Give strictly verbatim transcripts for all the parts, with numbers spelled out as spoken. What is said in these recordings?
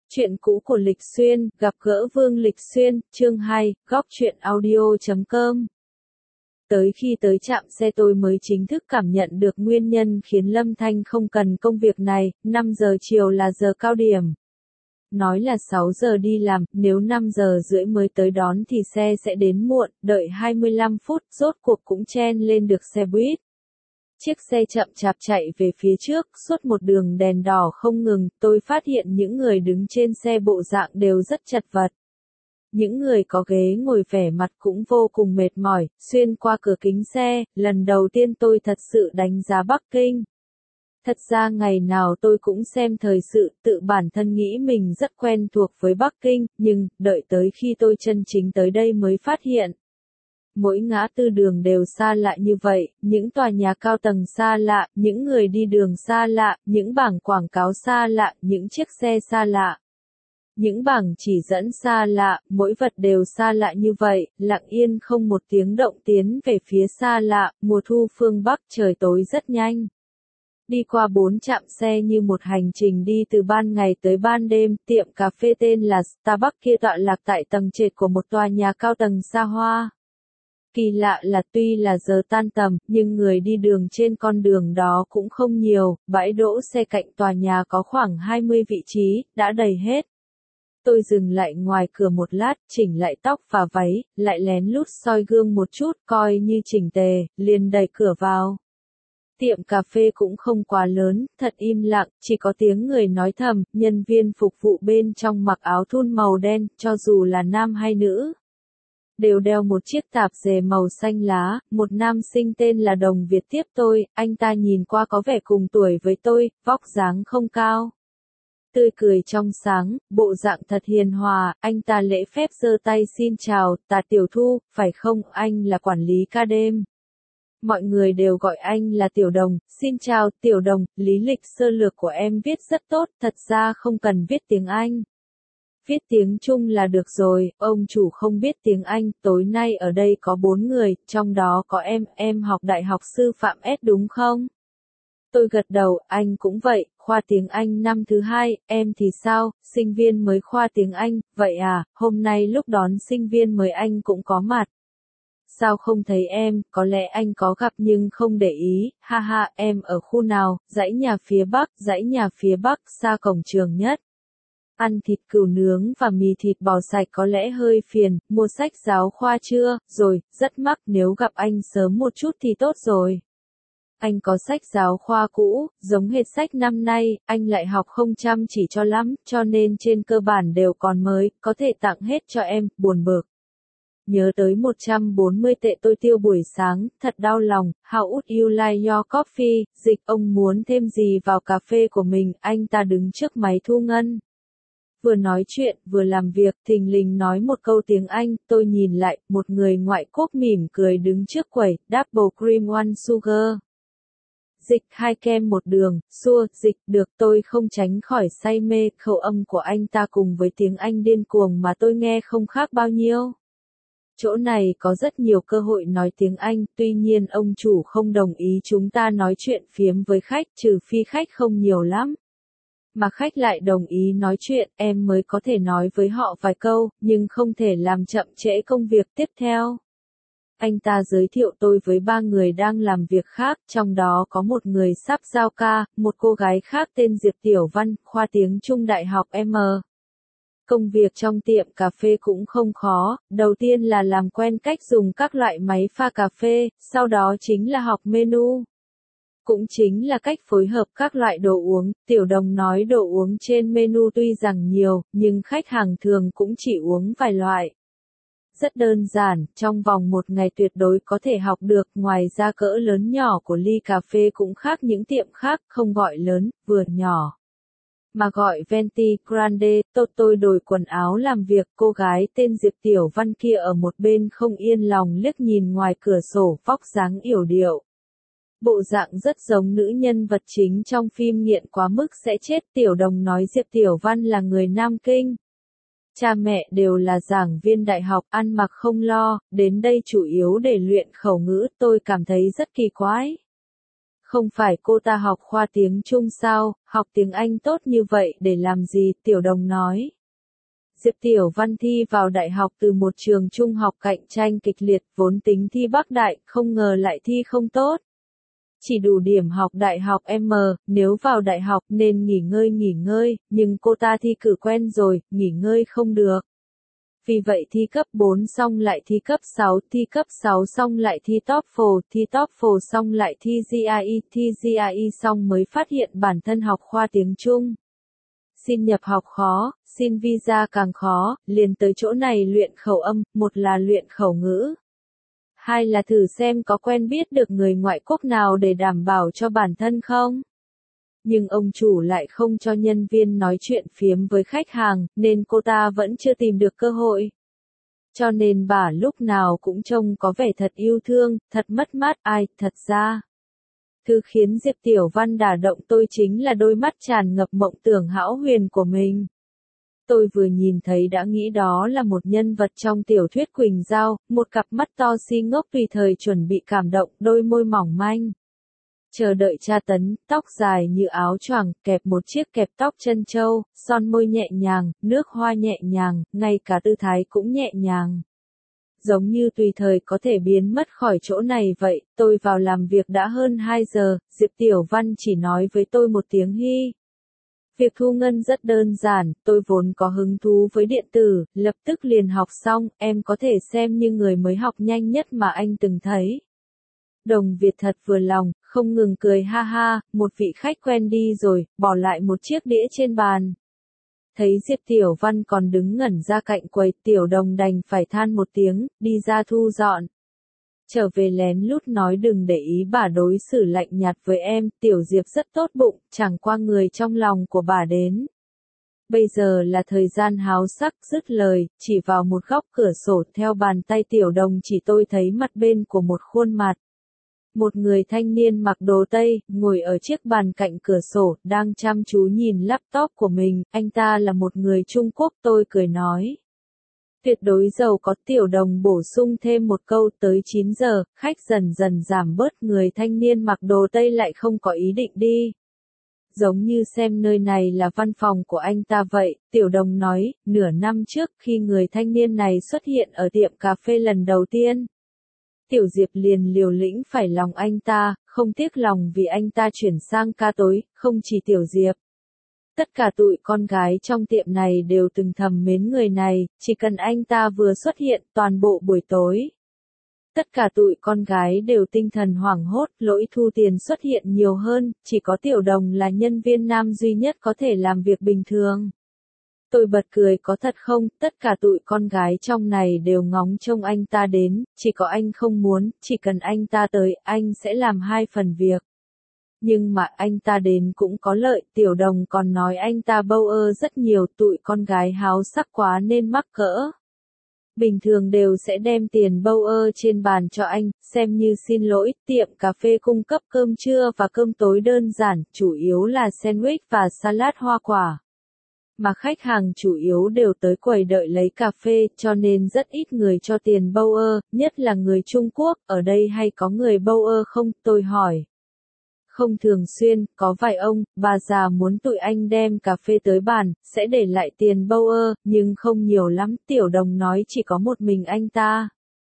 Chuyện cũ của Lịch Xuyên, gặp gỡ Vương Lịch Xuyên, chương hai, góc truyện audio chấm com. Tới khi tới trạm xe tôi mới chính thức cảm nhận được nguyên nhân khiến Lâm Thanh không cần công việc này, năm giờ chiều là giờ cao điểm. Nói là sáu giờ đi làm, nếu năm giờ rưỡi mới tới đón thì xe sẽ đến muộn, đợi hai mươi lăm phút, rốt cuộc cũng chen lên được xe buýt. Chiếc xe chậm chạp chạy về phía trước, suốt một đường đèn đỏ không ngừng, tôi phát hiện những người đứng trên xe bộ dạng đều rất chật vật. Những người có ghế ngồi vẻ mặt cũng vô cùng mệt mỏi, xuyên qua cửa kính xe, lần đầu tiên tôi thật sự đánh giá Bắc Kinh. Thật ra ngày nào tôi cũng xem thời sự, tự bản thân nghĩ mình rất quen thuộc với Bắc Kinh, nhưng, đợi tới khi tôi chân chính tới đây mới phát hiện. Mỗi ngã tư đường đều xa lạ như vậy, những tòa nhà cao tầng xa lạ, những người đi đường xa lạ, những bảng quảng cáo xa lạ, những chiếc xe xa lạ. Những bảng chỉ dẫn xa lạ, mỗi vật đều xa lạ như vậy, lặng yên không một tiếng động tiến về phía xa lạ, mùa thu phương Bắc trời tối rất nhanh. Đi qua bốn trạm xe như một hành trình đi từ ban ngày tới ban đêm, tiệm cà phê tên là Starbucks kia tọa lạc tại tầng trệt của một tòa nhà cao tầng xa hoa. Kỳ lạ là tuy là giờ tan tầm, nhưng người đi đường trên con đường đó cũng không nhiều, bãi đỗ xe cạnh tòa nhà có khoảng hai mươi vị trí, đã đầy hết. Tôi dừng lại ngoài cửa một lát, chỉnh lại tóc và váy, lại lén lút soi gương một chút, coi như chỉnh tề, liền đẩy cửa vào. Tiệm cà phê cũng không quá lớn, thật im lặng, chỉ có tiếng người nói thầm, nhân viên phục vụ bên trong mặc áo thun màu đen, cho dù là nam hay nữ. Đều đeo một chiếc tạp dề màu xanh lá, một nam sinh tên là Đồng Việt tiếp tôi, anh ta nhìn qua có vẻ cùng tuổi với tôi, vóc dáng không cao. Tươi cười trong sáng, bộ dạng thật hiền hòa, anh ta lễ phép giơ tay xin chào, Tạ Tiểu Thu, phải không, anh là quản lý ca đêm. Mọi người đều gọi anh là Tiểu Đồng, xin chào, Tiểu Đồng, lý lịch sơ lược của em viết rất tốt, thật ra không cần viết tiếng Anh. Viết tiếng Trung là được rồi, ông chủ không biết tiếng Anh, tối nay ở đây có bốn người, trong đó có em, em học đại học sư phạm S đúng không? Tôi gật đầu, anh cũng vậy, khoa tiếng Anh năm thứ hai, em thì sao, sinh viên mới khoa tiếng Anh, vậy à, hôm nay lúc đón sinh viên mới anh cũng có mặt. Sao không thấy em, có lẽ anh có gặp nhưng không để ý, ha ha, em ở khu nào, dãy nhà phía Bắc, dãy nhà phía Bắc, xa cổng trường nhất. Ăn thịt cừu nướng và mì thịt bò sạch có lẽ hơi phiền, mua sách giáo khoa chưa, rồi, rất mắc, nếu gặp anh sớm một chút thì tốt rồi. Anh có sách giáo khoa cũ, giống hệt sách năm nay, anh lại học không chăm chỉ cho lắm, cho nên trên cơ bản đều còn mới, có thể tặng hết cho em, buồn bực. Nhớ tới một trăm bốn mươi tệ tôi tiêu buổi sáng, thật đau lòng, how would you like your coffee, dịch, ông muốn thêm gì vào cà phê của mình, anh ta đứng trước máy thu ngân. Vừa nói chuyện, vừa làm việc, thình lình nói một câu tiếng Anh, tôi nhìn lại, một người ngoại quốc mỉm cười đứng trước quầy, double cream one sugar. Dịch hai kem một đường, xua, dịch, được tôi không tránh khỏi say mê, khẩu âm của anh ta cùng với tiếng Anh điên cuồng mà tôi nghe không khác bao nhiêu. Chỗ này có rất nhiều cơ hội nói tiếng Anh, tuy nhiên ông chủ không đồng ý chúng ta nói chuyện phiếm với khách, trừ phi khách không nhiều lắm. Mà khách lại đồng ý nói chuyện, em mới có thể nói với họ vài câu, nhưng không thể làm chậm trễ công việc tiếp theo. Anh ta giới thiệu tôi với ba người đang làm việc khác, trong đó có một người sắp giao ca, một cô gái khác tên Diệp Tiểu Văn, khoa tiếng Trung Đại học M. Công việc trong tiệm cà phê cũng không khó, đầu tiên là làm quen cách dùng các loại máy pha cà phê, sau đó chính là học menu. Cũng chính là cách phối hợp các loại đồ uống, Tiểu Đồng nói đồ uống trên menu tuy rằng nhiều, nhưng khách hàng thường cũng chỉ uống vài loại. Rất đơn giản, trong vòng một ngày tuyệt đối có thể học được, ngoài ra cỡ lớn nhỏ của ly cà phê cũng khác những tiệm khác, không gọi lớn, vừa nhỏ. Mà gọi Venti Grande, tôi tôi đổi quần áo làm việc, cô gái tên Diệp Tiểu Văn kia ở một bên không yên lòng liếc nhìn ngoài cửa sổ, vóc dáng yểu điệu. Bộ dạng rất giống nữ nhân vật chính trong phim Nghiện Quá Mức Sẽ Chết. Tiểu Đồng nói Diệp Tiểu Văn là người Nam Kinh. Cha mẹ đều là giảng viên đại học, ăn mặc không lo, đến đây chủ yếu để luyện khẩu ngữ, tôi cảm thấy rất kỳ quái. Không phải cô ta học khoa tiếng Trung sao, học tiếng Anh tốt như vậy để làm gì, Tiểu Đồng nói. Diệp Tiểu Văn thi vào đại học từ một trường trung học cạnh tranh kịch liệt, vốn tính thi Bắc Đại, không ngờ lại thi không tốt. Chỉ đủ điểm học đại học M, nếu vào đại học nên nghỉ ngơi nghỉ ngơi, nhưng cô ta thi cử quen rồi, nghỉ ngơi không được. Vì vậy thi cấp bốn xong lại thi cấp sáu, thi cấp sáu xong lại thi TOEFL, thi TOEFL xong lại thi giê i e, thi giê i e xong mới phát hiện bản thân học khoa tiếng Trung. Xin nhập học khó, xin visa càng khó, liền tới chỗ này luyện khẩu âm, một là luyện khẩu ngữ. Hai là thử xem có quen biết được người ngoại quốc nào để đảm bảo cho bản thân không. Nhưng ông chủ lại không cho nhân viên nói chuyện phiếm với khách hàng, nên cô ta vẫn chưa tìm được cơ hội. Cho nên bà lúc nào cũng trông có vẻ thật yêu thương, thật mất mát, ai, thật ra. Thứ khiến Diệp Tiểu Văn đả động tôi chính là đôi mắt tràn ngập mộng tưởng hão huyền của mình. Tôi vừa nhìn thấy đã nghĩ đó là một nhân vật trong tiểu thuyết Quỳnh Giao, một cặp mắt to si ngốc tùy thời chuẩn bị cảm động, đôi môi mỏng manh. Chờ đợi tra tấn, tóc dài như áo choàng, kẹp một chiếc kẹp tóc chân châu, son môi nhẹ nhàng, nước hoa nhẹ nhàng, ngay cả tư thái cũng nhẹ nhàng. Giống như tùy thời có thể biến mất khỏi chỗ này vậy, tôi vào làm việc đã hơn hai giờ, Diệp Tiểu Văn chỉ nói với tôi một tiếng hi. Việc thu ngân rất đơn giản, tôi vốn có hứng thú với điện tử, lập tức liền học xong, em có thể xem như người mới học nhanh nhất mà anh từng thấy. Đồng Việt thật vừa lòng, không ngừng cười ha ha, một vị khách quen đi rồi, bỏ lại một chiếc đĩa trên bàn. Thấy Diệp Tiểu Văn còn đứng ngẩn ra cạnh quầy, Tiểu Đồng đành phải than một tiếng, đi ra thu dọn. Trở về lén lút nói đừng để ý bà đối xử lạnh nhạt với em, Tiểu Diệp rất tốt bụng, chẳng qua người trong lòng của bà đến. Bây giờ là thời gian háo sắc, dứt lời, chỉ vào một góc cửa sổ theo bàn tay Tiểu Đồng chỉ tôi thấy mặt bên của một khuôn mặt. Một người thanh niên mặc đồ Tây, ngồi ở chiếc bàn cạnh cửa sổ, đang chăm chú nhìn laptop của mình, anh ta là một người Trung Quốc, tôi cười nói. Tuyệt đối giàu có. Tiểu Đồng bổ sung thêm một câu, tới chín giờ, khách dần dần giảm bớt, người thanh niên mặc đồ Tây lại không có ý định đi. Giống như xem nơi này là văn phòng của anh ta vậy, Tiểu Đồng nói, nửa năm trước khi người thanh niên này xuất hiện ở tiệm cà phê lần đầu tiên. Tiểu Diệp liền liều lĩnh phải lòng anh ta, không tiếc lòng vì anh ta chuyển sang ca tối, không chỉ Tiểu Diệp. Tất cả tụi con gái trong tiệm này đều từng thầm mến người này, chỉ cần anh ta vừa xuất hiện toàn bộ buổi tối. Tất cả tụi con gái đều tinh thần hoảng hốt, lỗi thu tiền xuất hiện nhiều hơn, chỉ có Tiểu Đồng là nhân viên nam duy nhất có thể làm việc bình thường. Tôi bật cười, có thật không, tất cả tụi con gái trong này đều ngóng trông anh ta đến, chỉ có anh không muốn, chỉ cần anh ta tới, anh sẽ làm hai phần việc. Nhưng mà anh ta đến cũng có lợi, Tiểu Đồng còn nói anh ta bâu ơ rất nhiều, tụi con gái háo sắc quá nên mắc cỡ. Bình thường đều sẽ đem tiền bâu ơ trên bàn cho anh, xem như xin lỗi, tiệm cà phê cung cấp cơm trưa và cơm tối đơn giản, chủ yếu là sandwich và salad hoa quả. Mà khách hàng chủ yếu đều tới quầy đợi lấy cà phê, cho nên rất ít người cho tiền bâu ơ, nhất là người Trung Quốc, ở đây hay có người bâu ơ không, tôi hỏi. Không thường xuyên, có vài ông, bà già muốn tụi anh đem cà phê tới bàn, sẽ để lại tiền bâu ơ, nhưng không nhiều lắm, Tiểu Đồng nói chỉ có một mình anh ta.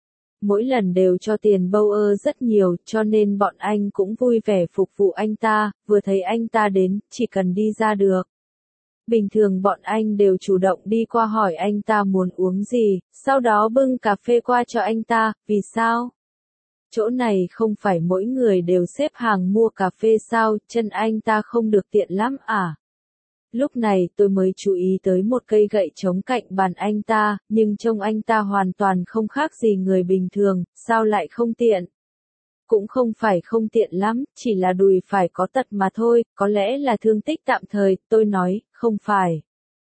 Mỗi lần đều cho tiền bâu ơ rất nhiều, cho nên bọn anh cũng vui vẻ phục vụ anh ta, vừa thấy anh ta đến, chỉ cần đi ra được. Bình thường bọn anh đều chủ động đi qua hỏi anh ta muốn uống gì, sau đó bưng cà phê qua cho anh ta, vì sao? Chỗ này không phải mỗi người đều xếp hàng mua cà phê sao, chân anh ta không được tiện lắm à? Lúc này tôi mới chú ý tới một cây gậy chống cạnh bàn anh ta, nhưng trông anh ta hoàn toàn không khác gì người bình thường, sao lại không tiện? Cũng không phải không tiện lắm, chỉ là đùi phải có tật mà thôi, có lẽ là thương tích tạm thời, tôi nói, không phải.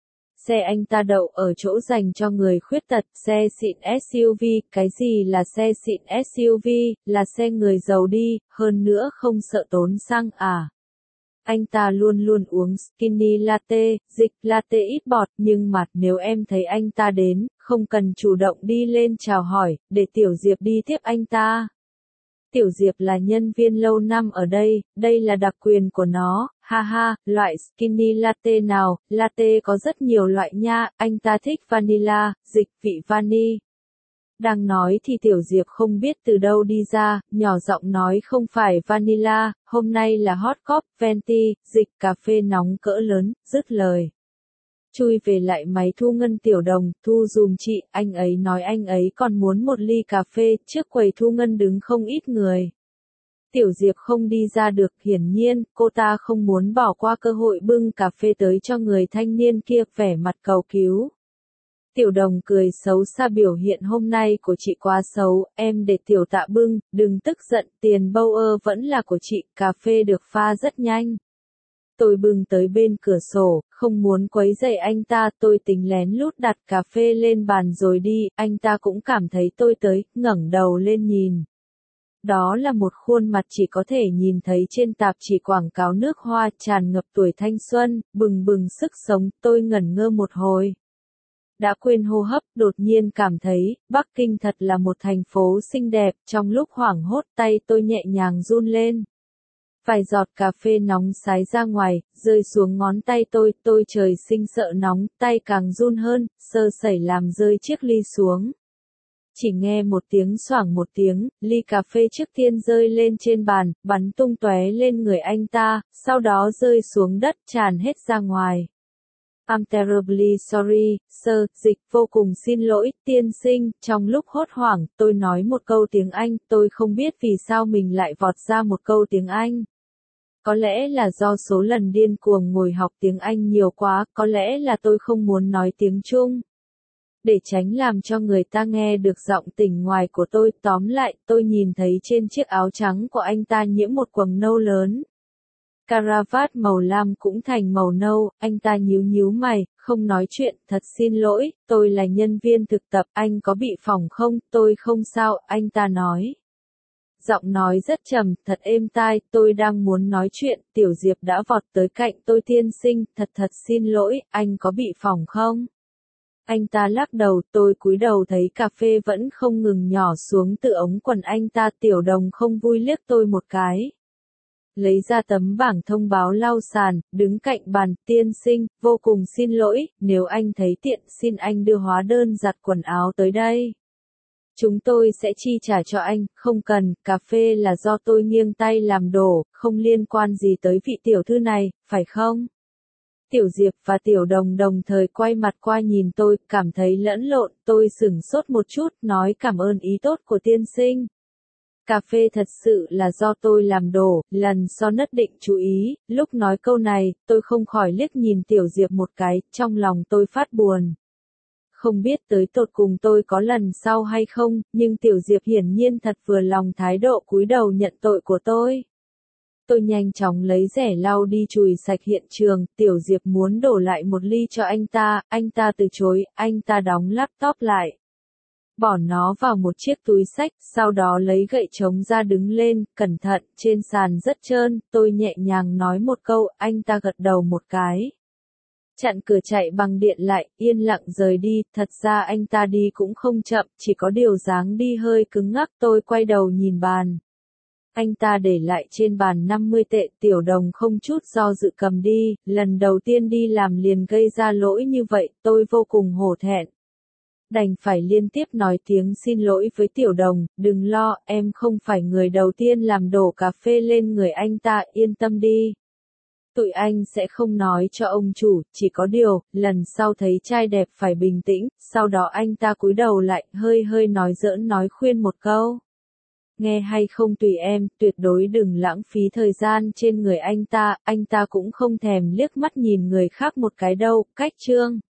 Xe anh ta đậu ở chỗ dành cho người khuyết tật, xe xịn ét u vê, cái gì là xe xịn ét u vê, là xe người giàu đi, hơn nữa không sợ tốn xăng à. Anh ta luôn luôn uống skinny latte, dịch latte ít bọt, nhưng mà nếu em thấy anh ta đến, không cần chủ động đi lên chào hỏi, để Tiểu Diệp đi tiếp anh ta. Tiểu Diệp là nhân viên lâu năm ở đây, đây là đặc quyền của nó, ha ha, loại skinny latte nào, latte có rất nhiều loại nha, anh ta thích vanilla, dịch vị vani. Đang nói thì Tiểu Diệp không biết từ đâu đi ra, nhỏ giọng nói không phải vanilla, hôm nay là hot cup, venti, dịch cà phê nóng cỡ lớn, dứt lời. Chui về lại máy thu ngân. Tiểu Đồng, thu dùm chị, anh ấy nói anh ấy còn muốn một ly cà phê, trước quầy thu ngân đứng không ít người. Tiểu Diệp không đi ra được, hiển nhiên, cô ta không muốn bỏ qua cơ hội bưng cà phê tới cho người thanh niên kia, vẻ mặt cầu cứu. Tiểu Đồng cười xấu xa, biểu hiện hôm nay của chị quá xấu, em để Tiểu Tạ bưng, đừng tức giận, tiền bâu ơ vẫn là của chị, cà phê được pha rất nhanh. Tôi bưng tới bên cửa sổ, không muốn quấy rầy anh ta, tôi tính lén lút đặt cà phê lên bàn rồi đi, anh ta cũng cảm thấy tôi tới, ngẩng đầu lên nhìn. Đó là một khuôn mặt chỉ có thể nhìn thấy trên tạp chí quảng cáo nước hoa, tràn ngập tuổi thanh xuân, bừng bừng sức sống, tôi ngẩn ngơ một hồi. Đã quên hô hấp, đột nhiên cảm thấy, Bắc Kinh thật là một thành phố xinh đẹp, trong lúc hoảng hốt tay tôi nhẹ nhàng run lên. Vài giọt cà phê nóng sái ra ngoài, rơi xuống ngón tay tôi, tôi trời sinh sợ nóng, tay càng run hơn, sơ sẩy làm rơi chiếc ly xuống. Chỉ nghe một tiếng xoảng một tiếng, ly cà phê trước tiên rơi lên trên bàn, bắn tung tóe lên người anh ta, sau đó rơi xuống đất, tràn hết ra ngoài. I'm terribly sorry, sir, dịch vô cùng xin lỗi, tiên sinh, trong lúc hốt hoảng, tôi nói một câu tiếng Anh, tôi không biết vì sao mình lại vọt ra một câu tiếng Anh. Có lẽ là do số lần điên cuồng ngồi học tiếng Anh nhiều quá, có lẽ là tôi không muốn nói tiếng Trung. Để tránh làm cho người ta nghe được giọng tỉnh ngoài của tôi, tóm lại, tôi nhìn thấy trên chiếc áo trắng của anh ta nhiễm một quầng nâu lớn. Caravat màu lam cũng thành màu nâu, anh ta nhíu nhíu mày, không nói chuyện, thật xin lỗi, tôi là nhân viên thực tập, anh có bị phỏng không, tôi không sao, anh ta nói. Giọng nói rất trầm, thật êm tai, tôi đang muốn nói chuyện, Tiểu Diệp đã vọt tới cạnh tôi, tiên sinh, thật thật xin lỗi, anh có bị phỏng không? Anh ta lắc đầu, tôi cúi đầu thấy cà phê vẫn không ngừng nhỏ xuống từ ống quần anh ta. Tiểu Đồng không vui liếc tôi một cái. Lấy ra tấm bảng thông báo lau sàn, đứng cạnh bàn, tiên sinh, vô cùng xin lỗi, nếu anh thấy tiện xin anh đưa hóa đơn giặt quần áo tới đây. Chúng tôi sẽ chi trả cho anh, không cần, cà phê là do tôi nghiêng tay làm đổ, không liên quan gì tới vị tiểu thư này, phải không? Tiểu Diệp và Tiểu Đồng đồng thời quay mặt qua nhìn tôi, cảm thấy lẫn lộn, tôi sửng sốt một chút, nói cảm ơn ý tốt của tiên sinh. Cà phê thật sự là do tôi làm đổ, lần sau nhất định chú ý, lúc nói câu này, tôi không khỏi liếc nhìn Tiểu Diệp một cái, trong lòng tôi phát buồn. Không biết tới tột cùng tôi có lần sau hay không, nhưng Tiểu Diệp hiển nhiên thật vừa lòng thái độ cúi đầu nhận tội của tôi. Tôi nhanh chóng lấy rẻ lau đi chùi sạch hiện trường, Tiểu Diệp muốn đổ lại một ly cho anh ta, anh ta từ chối, anh ta đóng laptop lại. Bỏ nó vào một chiếc túi xách, sau đó lấy gậy trống ra đứng lên, cẩn thận, trên sàn rất trơn, tôi nhẹ nhàng nói một câu, anh ta gật đầu một cái. Chặn cửa chạy bằng điện lại, yên lặng rời đi, thật ra anh ta đi cũng không chậm, chỉ có điều dáng đi hơi cứng ngắc. Tôi quay đầu nhìn bàn. Anh ta để lại trên bàn năm mươi tệ, Tiểu Đồng không chút do dự cầm đi, lần đầu tiên đi làm liền gây ra lỗi như vậy, tôi vô cùng hổ thẹn. Đành phải liên tiếp nói tiếng xin lỗi với Tiểu Đồng, đừng lo, em không phải người đầu tiên làm đổ cà phê lên người anh ta, yên tâm đi. Tụi anh sẽ không nói cho ông chủ, chỉ có điều, lần sau thấy trai đẹp phải bình tĩnh, sau đó anh ta cúi đầu lại, hơi hơi nói giỡn nói khuyên một câu. Nghe hay không tùy em, tuyệt đối đừng lãng phí thời gian trên người anh ta, anh ta cũng không thèm liếc mắt nhìn người khác một cái đâu, cách chương.